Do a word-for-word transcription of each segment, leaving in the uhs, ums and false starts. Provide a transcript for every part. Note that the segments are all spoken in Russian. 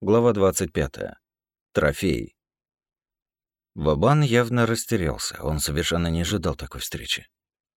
Глава двадцать пятая. Трофей. Вабан явно растерялся. Он совершенно не ожидал такой встречи.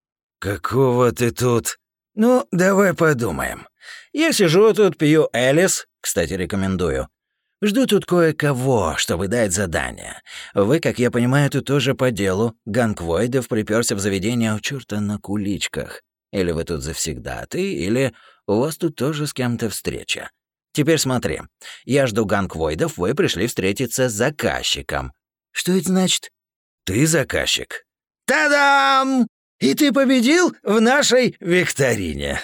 «Какого ты тут?» «Ну, давай подумаем. Я сижу тут, пью Элис, кстати, рекомендую. Жду тут кое-кого, чтобы дать задание. Вы, как я понимаю, тут тоже по делу. Ганг Войдов припёрся в заведение у чёрта на куличках. Или вы тут завсегдаты, или у вас тут тоже с кем-то встреча. Теперь смотри. Я жду Ганг Войдов, вы пришли встретиться с заказчиком. Что это значит? Ты заказчик. Та-дам! И ты победил в нашей викторине.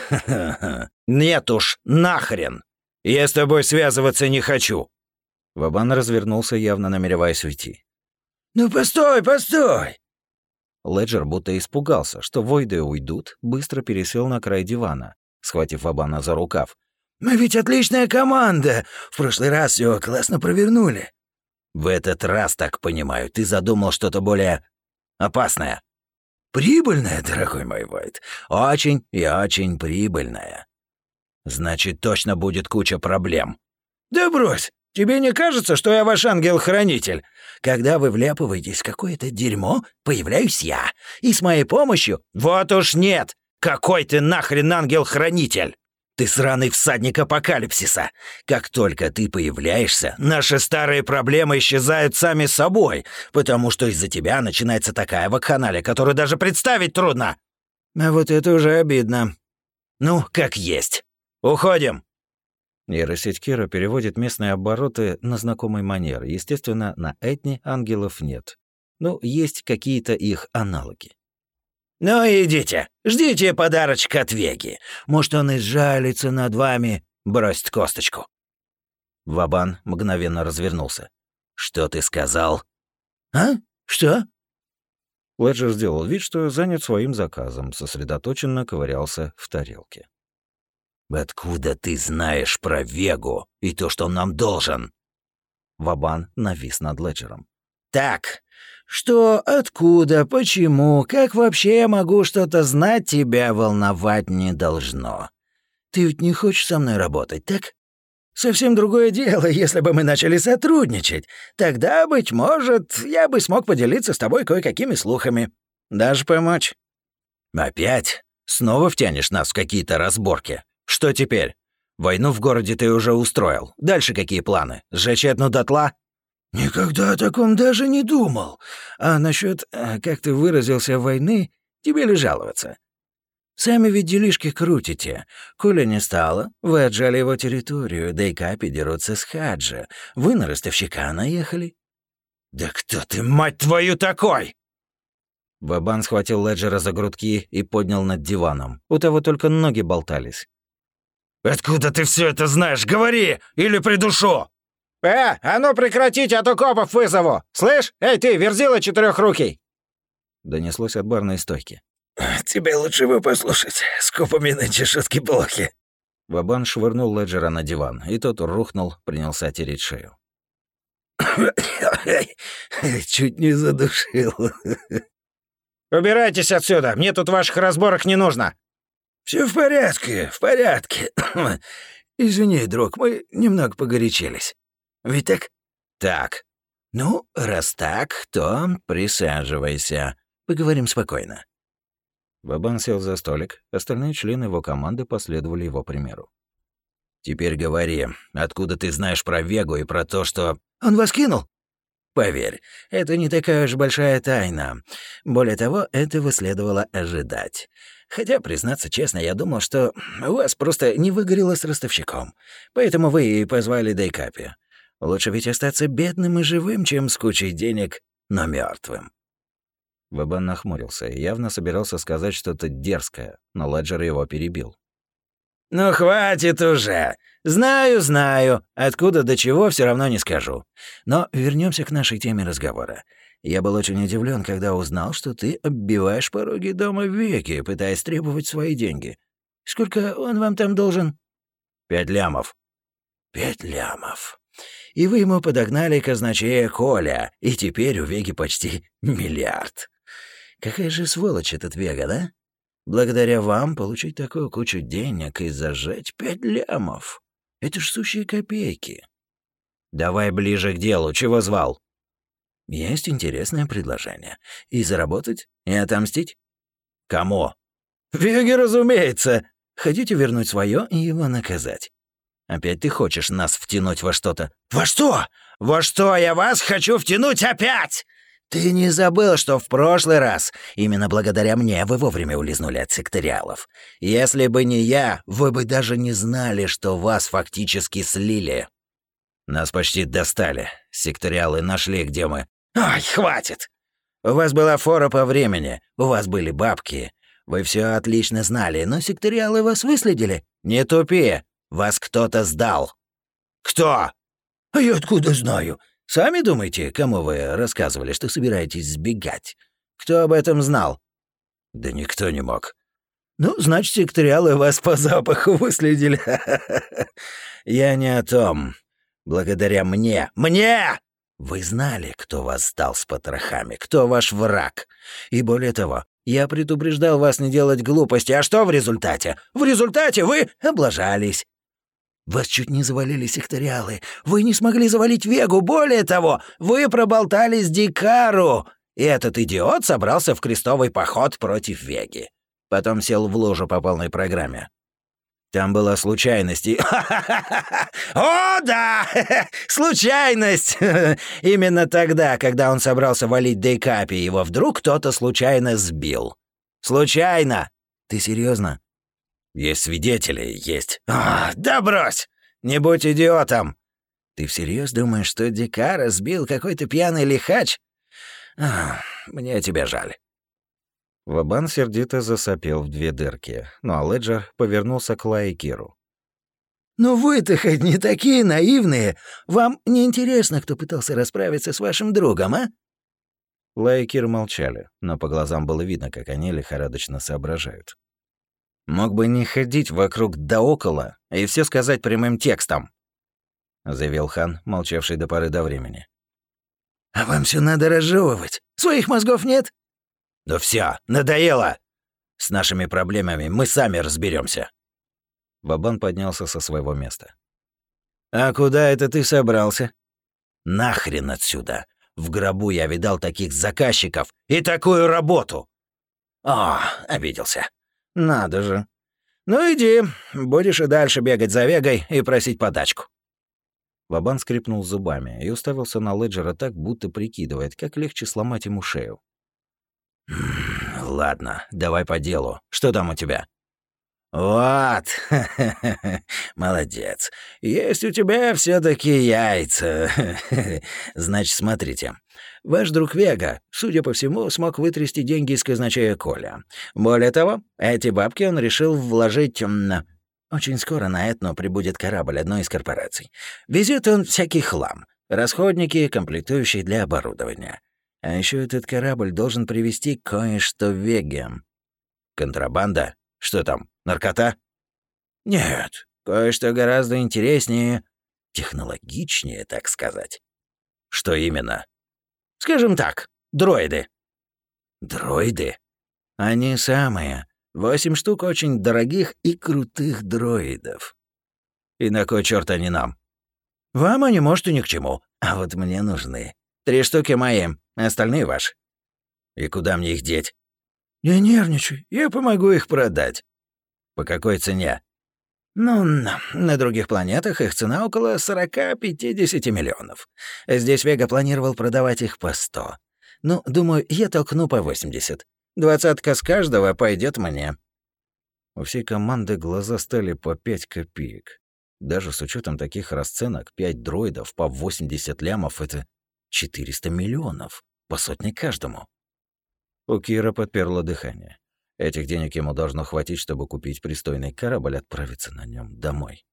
Нет уж, нахрен. Я с тобой связываться не хочу. Вабан развернулся, явно намереваясь уйти. Ну постой, постой! Леджер будто испугался, что Войды уйдут, быстро пересел на край дивана, схватив Вабана за рукав. «Мы ведь отличная команда. В прошлый раз все классно провернули». «В этот раз, так понимаю, ты задумал что-то более опасное». «Прибыльное, дорогой мой Войд. Очень и очень прибыльное». «Значит, точно будет куча проблем». «Да брось! Тебе не кажется, что я ваш ангел-хранитель? Когда вы вляпываетесь в какое-то дерьмо, появляюсь я. И с моей помощью...» «Вот уж нет! Какой ты нахрен ангел-хранитель!» «Ты сраный всадник апокалипсиса. Как только ты появляешься, наши старые проблемы исчезают сами собой, потому что из-за тебя начинается такая вакханалия, которую даже представить трудно». «А вот это уже обидно. Ну, как есть. Уходим». Нейросеть Кира переводит местные обороты на знакомый манер. Естественно, на Этне ангелов нет. Но есть какие-то их аналоги. «Ну идите, ждите подарочка от Веги. Может, он изжалится над вами, бросит косточку». Вабан мгновенно развернулся. «Что ты сказал?» «А? Что?» Леджер сделал вид, что занят своим заказом, сосредоточенно ковырялся в тарелке. «Откуда ты знаешь про Вегу и то, что он нам должен?» Вабан навис над Леджером. «Так, что, откуда, почему, как вообще я могу что-то знать, тебя волновать не должно. Ты ведь не хочешь со мной работать, так? Совсем другое дело, если бы мы начали сотрудничать. Тогда, быть может, я бы смог поделиться с тобой кое-какими слухами. Даже помочь». «Опять? Снова втянешь нас в какие-то разборки? Что теперь? Войну в городе ты уже устроил. Дальше какие планы? Сжечь одну дотла?» «Никогда о таком даже не думал. А насчет, как ты выразился, войны, тебе ли жаловаться? Сами ведь делишки крутите. Коли не стало, вы отжали его территорию, да и капи дерутся с Хаджа. Вы на ростовщика наехали». «Да кто ты, мать твою, такой?» Вабан схватил Леджера за грудки и поднял над диваном. У того только ноги болтались. «Откуда ты все это знаешь? Говори, или придушу!» «Э, а ну прекратите, а то копов вызову! Слышь, эй ты, верзила четырехрукий!» Донеслось от барной стойки. «Тебе лучше бы послушать, с копами нынче шутки плохи». Вабан швырнул Леджера на диван, и тот рухнул, принялся тереть шею. Чуть не задушил. «Убирайтесь отсюда, мне тут ваших разборок не нужно!» «Все в порядке, в порядке. Извини, друг, мы немного погорячились. Ведь так?» «Так. Ну, раз так, то присаживайся. Поговорим спокойно». Вабан сел за столик, остальные члены его команды последовали его примеру. «Теперь говори, откуда ты знаешь про Вегу и про то, что...» «Он вас кинул?» «Поверь, это не такая уж большая тайна. Более того, этого следовало ожидать. Хотя, признаться честно, я думал, что у вас просто не выгорело с ростовщиком. Поэтому вы и позвали Дейкапи. Лучше ведь остаться бедным и живым, чем с кучей денег, но мертвым. Вабан нахмурился и явно собирался сказать что-то дерзкое, но Леджер его перебил. «Ну хватит уже! Знаю, знаю. Откуда до чего, все равно не скажу. Но вернемся к нашей теме разговора. Я был очень удивлен, когда узнал, что ты оббиваешь пороги дома Веги, пытаясь требовать свои деньги. Сколько он вам там должен?» «Пять лямов». «Пять лямов. И вы ему подогнали казначея Коля, и теперь у Веги почти миллиард. Какая же сволочь этот Вега, да? Благодаря вам получить такую кучу денег и зажать пять лямов. Это ж сущие копейки». Давай ближе к делу, чего звал? Есть интересное предложение. И заработать, и отомстить. Кому? Веге, разумеется. Хотите вернуть свое и его наказать? Опять ты хочешь нас втянуть во что-то? Во что? Во что я вас хочу втянуть опять? Ты не забыл, что в прошлый раз именно благодаря мне вы вовремя улизнули от секториалов. Если бы не я, вы бы даже не знали, что вас фактически слили. Нас почти достали. Секториалы нашли, где мы. Ай, хватит! У вас была фора по времени, у вас были бабки. Вы все отлично знали, но секториалы вас выследили. Не тупи, вас кто-то сдал. Кто? А я откуда знаю? Сами думаете, кому вы рассказывали, что собираетесь сбегать? Кто об этом знал? Да никто не мог. Ну, значит, секториалы вас по запаху выследили. Я не о том. Благодаря мне. Мне! Вы знали, кто вас сдал с потрохами, кто ваш враг. И более того, я предупреждал вас не делать глупости. А что в результате? В результате вы облажались. Вас чуть не завалили секториалы. Вы не смогли завалить Вегу. Более того, вы проболтались Дикару. И этот идиот собрался в крестовый поход против Веги. Потом сел в лужу по полной программе. Там была случайность и... О, да! Случайность! Именно тогда, когда он собрался валить Дейкапи, его вдруг кто-то случайно сбил. Случайно! Ты серьезно? Есть свидетели, есть. А, да брось! Не будь идиотом! Ты всерьез думаешь, что Дикара сбил какой-то пьяный лихач? А, мне тебя жаль. Вабан сердито засопел в две дырки, ну а Леджер повернулся к Лаикиру. «Ну вы-то хоть не такие наивные! Вам не интересно, кто пытался расправиться с вашим другом, а?» Лаикир молчали, но по глазам было видно, как они лихорадочно соображают. «Мог бы не ходить вокруг да около и все сказать прямым текстом», — заявил хан, молчавший до поры до времени. «А вам все надо разжевывать? Своих мозгов нет?» «Да все, надоело! С нашими проблемами мы сами разберемся. Вабан поднялся со своего места. «А куда это ты собрался?» «Нахрен отсюда! В гробу я видал таких заказчиков и такую работу!» «О, обиделся. Надо же. Ну иди, будешь и дальше бегать за Вегой и просить подачку». Вабан скрипнул зубами и уставился на Леджера так, будто прикидывает, как легче сломать ему шею. «Ладно, давай по делу. Что там у тебя?» «Вот, молодец. Есть у тебя все таки яйца. Значит, смотрите. Ваш друг Вега, судя по всему, смог вытрясти деньги из казначея Коля. Более того, эти бабки он решил вложить... Очень скоро на Этну прибудет корабль одной из корпораций. Везет он всякий хлам, расходники, комплектующие для оборудования. А еще этот корабль должен привезти кое-что в Веге». «Контрабанда? Что там, наркота?» «Нет, кое-что гораздо интереснее, технологичнее, так сказать». «Что именно?» «Скажем так, дроиды». «Дроиды?» «Они самые. Восемь штук очень дорогих и крутых дроидов». «И на кой чёрт они нам?» «Вам они, может, и ни к чему, а вот мне нужны. Три штуки моим, остальные ваши». «И куда мне их деть?» «Не нервничай, я помогу их продать». «По какой цене?» «Ну, на других планетах их цена около сорок-пятьдесят миллионов. Здесь Вега планировал продавать их по сто. Ну, думаю, я толкну по восемьдесят. Двадцатка с каждого пойдет мне». У всей команды глаза стали по пять копеек. Даже с учетом таких расценок, пять дроидов по восемьдесят лямов — это четыреста миллионов, по сотне каждому. У Кира подперло дыхание. Этих денег ему должно хватить, чтобы купить пристойный корабль и отправиться на нем домой.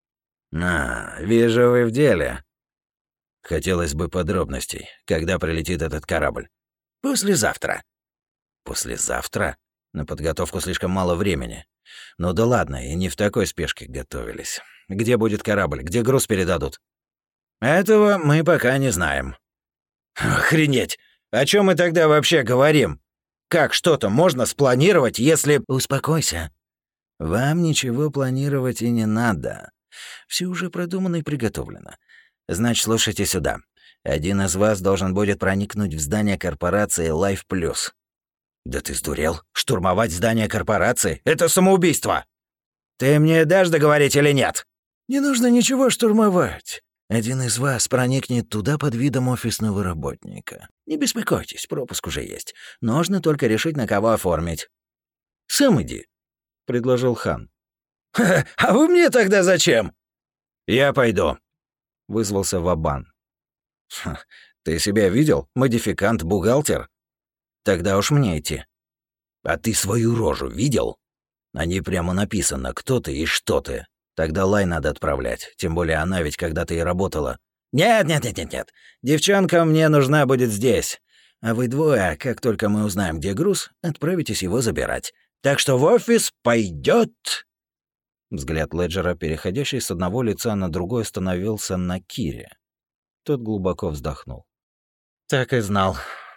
«А, вижу, вы в деле». Хотелось бы подробностей. Когда прилетит этот корабль? «Послезавтра». «Послезавтра? На подготовку слишком мало времени. Ну да ладно, и не в такой спешке готовились. Где будет корабль? Где груз передадут?» «Этого мы пока не знаем». «Охренеть! О чем мы тогда вообще говорим? Как что-то можно спланировать, если...» «Успокойся. Вам ничего планировать и не надо. Все уже продумано и приготовлено. Значит, слушайте сюда. Один из вас должен будет проникнуть в здание корпорации Life Plus. Да ты сдурел? Штурмовать здание корпорации — это самоубийство! Ты мне дашь договорить или нет? Не нужно ничего штурмовать. Один из вас проникнет туда под видом офисного работника. Не беспокойтесь, пропуск уже есть. Нужно только решить, на кого оформить. Сам иди, — предложил Хан. «А вы мне тогда зачем?» «Я пойду», — вызвался Вабан. «Ты себя видел? Модификант, бухгалтер? Тогда уж мне идти». «А ты свою рожу видел? На ней прямо написано, кто ты и что ты. Тогда лай надо отправлять, тем более она ведь когда-то и работала». «Нет, нет, нет, нет, нет. Девчонка мне нужна будет здесь. А вы двое, как только мы узнаем, где груз, отправитесь его забирать. Так что в офис пойдет. Взгляд Леджера, переходящий с одного лица на другое, остановился на Кире. Тот глубоко вздохнул. «Так и знал».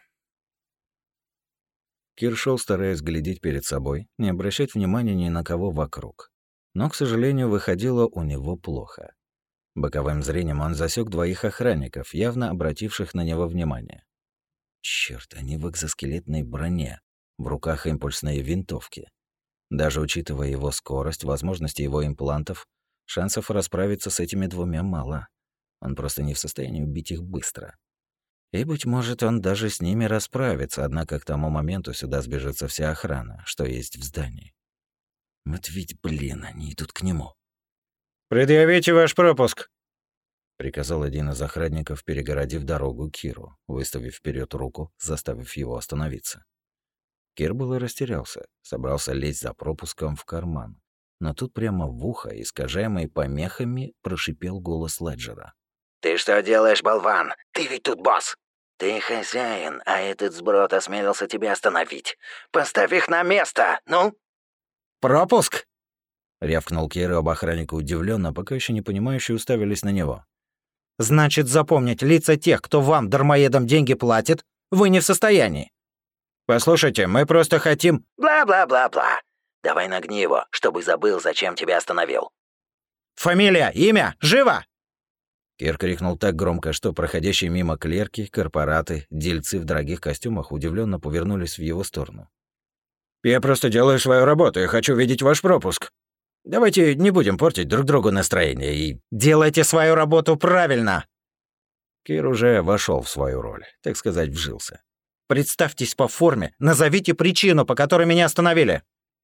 Кир шел, стараясь глядеть перед собой, не обращать внимания ни на кого вокруг. Но, к сожалению, выходило у него плохо. Боковым зрением он засек двоих охранников, явно обративших на него внимание. Черт, они в экзоскелетной броне, в руках импульсные винтовки. Даже учитывая его скорость, возможности его имплантов, шансов расправиться с этими двумя мало. Он просто не в состоянии убить их быстро. И, быть может, он даже с ними расправится, однако к тому моменту сюда сбежится вся охрана, что есть в здании. Вот ведь, блин, они идут к нему. «Предъявите ваш пропуск», — приказал один из охранников, перегородив дорогу Киру, выставив вперед руку, заставив его остановиться. Кир был и растерялся, собрался лезть за пропуском в карман. Но тут прямо в ухо, искажаемый помехами, прошипел голос Леджера. «Ты что делаешь, болван? Ты ведь тут босс! Ты хозяин, а этот сброд осмелился тебя остановить. Поставь их на место, ну!» «Пропуск!» — рявкнул Кир, и оба охранника удивленно, пока еще не понимающие, уставились на него. «Значит, запомнить лица тех, кто вам, дармоедам, деньги платит, вы не в состоянии. Послушайте, мы просто хотим...» «Бла-бла-бла-бла. Давай нагни его, чтобы забыл, зачем тебя остановил». «Фамилия, имя, живо!» Кир крикнул так громко, что проходящие мимо клерки, корпораты, дельцы в дорогих костюмах удивленно повернулись в его сторону. «Я просто делаю свою работу и хочу видеть ваш пропуск. Давайте не будем портить друг другу настроение и...» «Делайте свою работу правильно!» Кир уже вошел в свою роль, так сказать, вжился. «Представьтесь по форме, назовите причину, по которой меня остановили».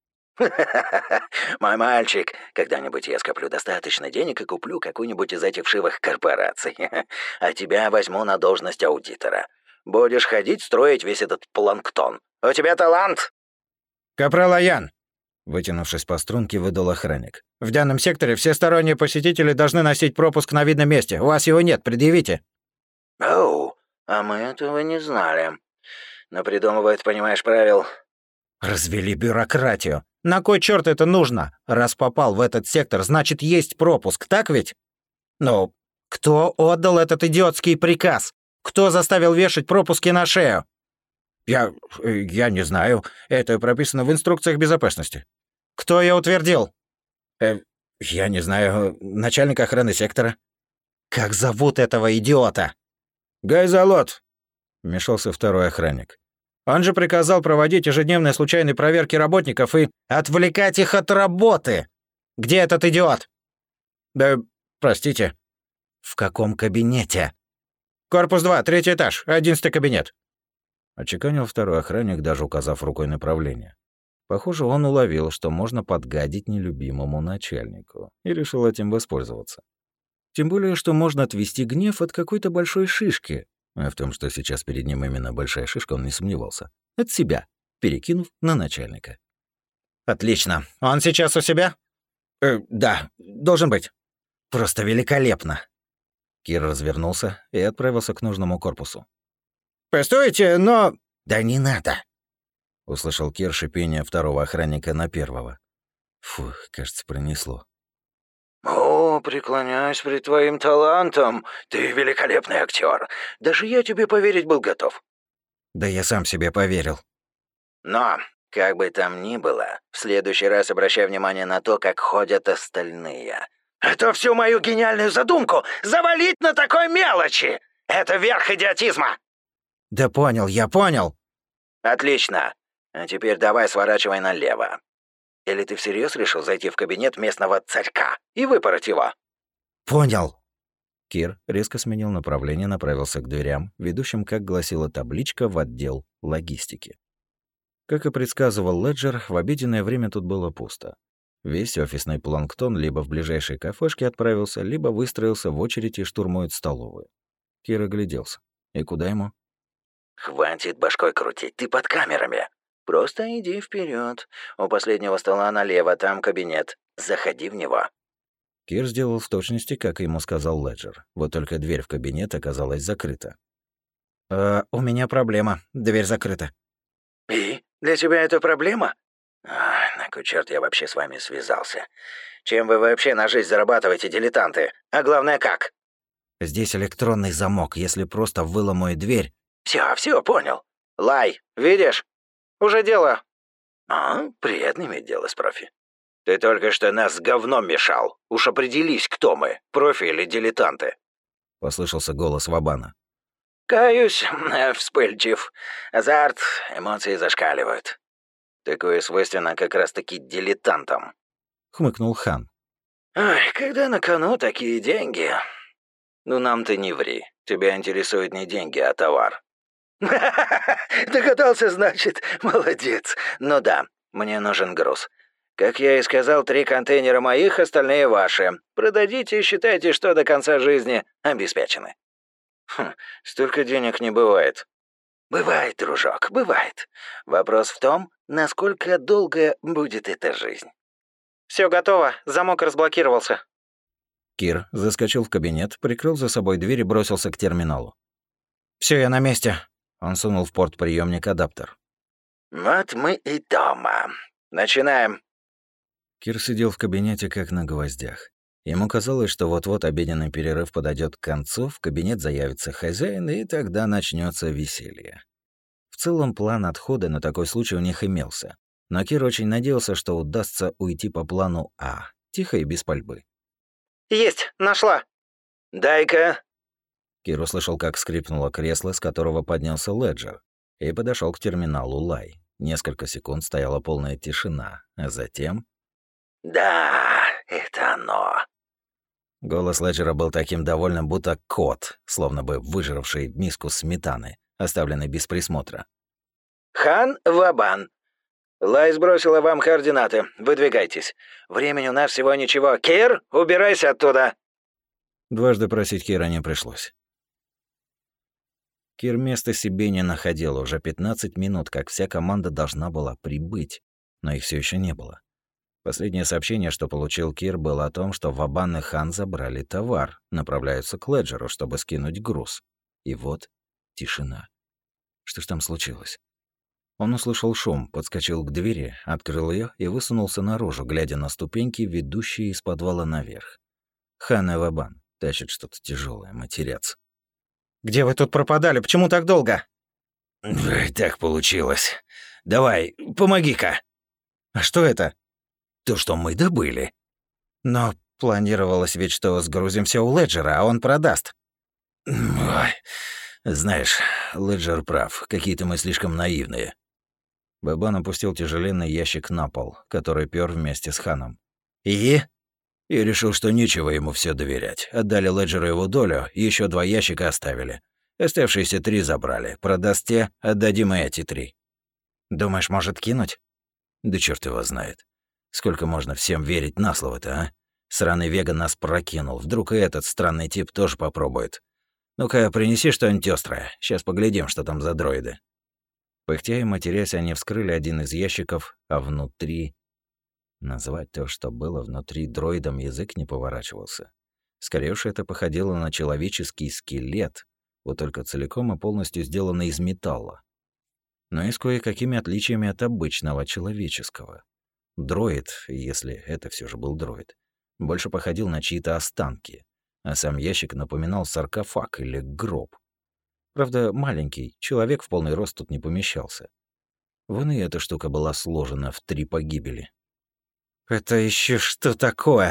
«Мой мальчик, когда-нибудь я скоплю достаточно денег и куплю какую-нибудь из этих вшивых корпораций. А тебя возьму на должность аудитора. Будешь ходить, строить весь этот планктон. У тебя талант!» «Капрал Аян!» Вытянувшись по струнке, выдал охранник. «В данном секторе все сторонние посетители должны носить пропуск на видном месте. У вас его нет, предъявите». «Оу, а мы этого не знали. Но придумывают, понимаешь, правил...» «Развели бюрократию. На кой черт это нужно? Раз попал в этот сектор, значит, есть пропуск, так ведь? Ну, кто отдал этот идиотский приказ? Кто заставил вешать пропуски на шею?» «Я... я не знаю. Это прописано в инструкциях безопасности». «Кто ее утвердил?» э, «Я не знаю. Начальник охраны сектора». «Как зовут этого идиота?» «Гайзалот», — вмешался второй охранник. «Он же приказал проводить ежедневные случайные проверки работников и отвлекать их от работы. Где этот идиот?» «Да, простите». «В каком кабинете?» «Корпус два, третий этаж, одиннадцатый кабинет». Отчеканил второй охранник, даже указав рукой направление. Похоже, он уловил, что можно подгадить нелюбимому начальнику, и решил этим воспользоваться. Тем более, что можно отвести гнев от какой-то большой шишки. А в том, что сейчас перед ним именно большая шишка, он не сомневался. От себя, перекинув на начальника. «Отлично. Он сейчас у себя?» «Э, да, должен быть». «Просто великолепно». Кир развернулся и отправился к нужному корпусу. «Постойте, но...» «Да не надо!» — услышал Кир шипение второго охранника на первого. Фух, кажется, пронесло. «О, преклоняюсь пред твоим талантом. Ты великолепный актер. Даже я тебе поверить был готов». «Да я сам себе поверил». «Но, как бы там ни было, в следующий раз обращай внимание на то, как ходят остальные. Это всю мою гениальную задумку завалить на такой мелочи! Это верх идиотизма!» «Да понял, я понял!» «Отлично. А теперь давай сворачивай налево. Или ты всерьез решил зайти в кабинет местного царька и выпороть его?» «Понял». Кир резко сменил направление, направился к дверям, ведущим, как гласила табличка, в отдел логистики. Как и предсказывал Леджер, в обеденное время тут было пусто. Весь офисный планктон либо в ближайшей кафешке отправился, либо выстроился в очередь и штурмует столовую. Кир огляделся. И куда ему? «Хватит башкой крутить, ты под камерами. Просто иди вперед. У последнего стола налево, там кабинет. Заходи в него». Кир сделал в точности, как ему сказал Леджер. Вот только дверь в кабинет оказалась закрыта. «Э, «У меня проблема. Дверь закрыта». «И? Для тебя это проблема? Ах, на кой черт я вообще с вами связался? Чем вы вообще на жизнь зарабатываете, дилетанты? А главное, как?» «Здесь электронный замок. Если просто выломаю дверь...» Все, все, понял. Лай, видишь? Уже дело». «А, приятно иметь дело с профи. Ты только что нас с говном мешал. Уж определись, кто мы, профи или дилетанты». Послышался голос Вабана. «Каюсь, вспыльчив. Азарт, эмоции зашкаливают. Такое свойственно как раз-таки дилетантам». Хмыкнул Хан. «Ой, когда на кону такие деньги...» «Ну нам ты не ври. Тебя интересуют не деньги, а товар». «Догадался, значит. Молодец. Ну да, мне нужен груз. Как я и сказал, три контейнера моих, остальные ваши. Продадите и считайте, что до конца жизни обеспечены». «Хм, столько денег не бывает». «Бывает, дружок, бывает. Вопрос в том, насколько долго будет эта жизнь». «Все готово, замок разблокировался». Кир заскочил в кабинет, прикрыл за собой дверь и бросился к терминалу. Все, я на месте». Он сунул в порт-приёмник адаптер. «Вот мы и дома. Начинаем». Кир сидел в кабинете как на гвоздях. Ему казалось, что вот-вот обеденный перерыв подойдет к концу, в кабинет заявится хозяин, и тогда начнется веселье. В целом, план отхода на такой случай у них имелся. Но Кир очень надеялся, что удастся уйти по плану А, тихо и без пальбы. «Есть, нашла». «Дай-ка». Кир услышал, как скрипнуло кресло, с которого поднялся Леджер, и подошел к терминалу Лай. Несколько секунд стояла полная тишина, а затем... «Да, это оно». Голос Леджера был таким довольным, будто кот, словно бы выжравший миску сметаны, оставленный без присмотра. «Хан Вабан. Лай сбросила вам координаты. Выдвигайтесь. Времени у нас всего ничего. Кир, убирайся оттуда». Дважды просить Кира не пришлось. Кир места себе не находил. Уже пятнадцать минут, как вся команда должна была прибыть, но их все еще не было. Последнее сообщение, что получил Кир, было о том, что Вабан и Хан забрали товар, направляются к Леджеру, чтобы скинуть груз. И вот тишина. Что ж там случилось? Он услышал шум, подскочил к двери, открыл ее и высунулся наружу, глядя на ступеньки, ведущие из подвала наверх. Хан и Вабан тащат что-то тяжелое, матерятся. «Где вы тут пропадали? Почему так долго?» «Так получилось. Давай, помоги-ка». «А что это?» «То, что мы добыли». «Но планировалось ведь, что сгрузим все у Леджера, а он продаст». «Ой, знаешь, Леджер прав. Какие-то мы слишком наивные». Бабан опустил тяжеленный ящик на пол, который пёр вместе с Ханом. «И?» И решил, что нечего ему все доверять. Отдали Леджеру его долю, еще два ящика оставили. Оставшиеся три забрали. Продаст те, отдадим и эти три. «Думаешь, может кинуть?» Да черт его знает. Сколько можно всем верить на слово-то, а? Сраный веган нас прокинул. Вдруг и этот странный тип тоже попробует. Ну-ка, принеси что-нибудь острое. Сейчас поглядим, что там за дроиды. Пыхтя и матерясь, они вскрыли один из ящиков, а внутри... Назвать то, что было внутри дроидом, язык не поворачивался. Скорее уж это походило на человеческий скелет, вот только целиком и полностью сделанный из металла. Но и с кое-какими отличиями от обычного человеческого. Дроид, если это все же был дроид, больше походил на чьи-то останки, а сам ящик напоминал саркофаг или гроб. Правда, маленький, человек в полный рост тут не помещался. Вон и эта штука была сложена в три погибели. «Это еще что такое?»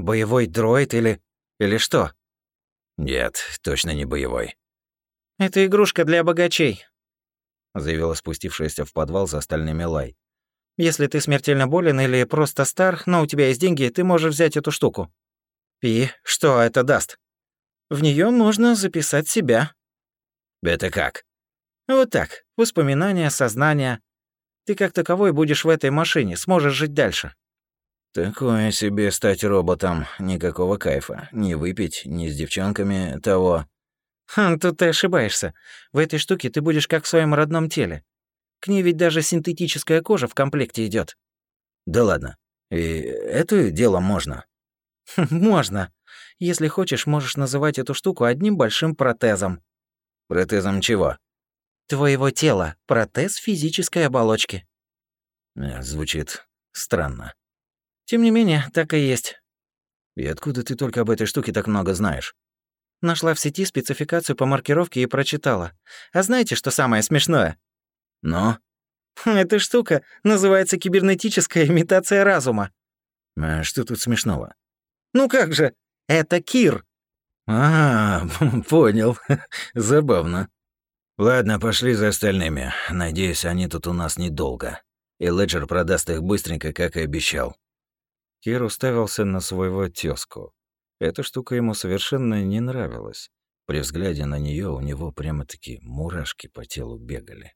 Боевой дроид или... или что? Нет, точно не боевой. Это игрушка для богачей, заявила спустившаяся в подвал за остальными Лай. Если ты смертельно болен или просто стар, но у тебя есть деньги, ты можешь взять эту штуку. И что это даст? В нее можно записать себя. Это как? Вот так. Воспоминания, сознание. Ты как таковой будешь в этой машине, сможешь жить дальше. Такое себе стать роботом. Никакого кайфа. Ни выпить, ни с девчонками того. Ха, тут ты ошибаешься. В этой штуке ты будешь как в своем родном теле. К ней ведь даже синтетическая кожа в комплекте идет. Да ладно. И это дело можно? Можно. Если хочешь, можешь называть эту штуку одним большим протезом. Протезом чего? Твоего тела. Протез физической оболочки. Э, Звучит странно. Тем не менее, так и есть. И откуда ты только об этой штуке так много знаешь? Нашла в сети спецификацию по маркировке и прочитала. А знаете, что самое смешное? Но? Эта штука называется кибернетическая имитация разума. А что тут смешного? Ну как же, это Кир. А, понял. Забавно. Ладно, пошли за остальными. Надеюсь, они тут у нас недолго. И Леджер продаст их быстренько, как и обещал. Кир уставился на своего тёзку. Эта штука ему совершенно не нравилась. При взгляде на неё у него прямо-таки мурашки по телу бегали.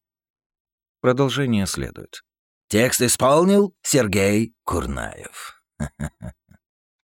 Продолжение следует. Текст исполнил Сергей Курнаев.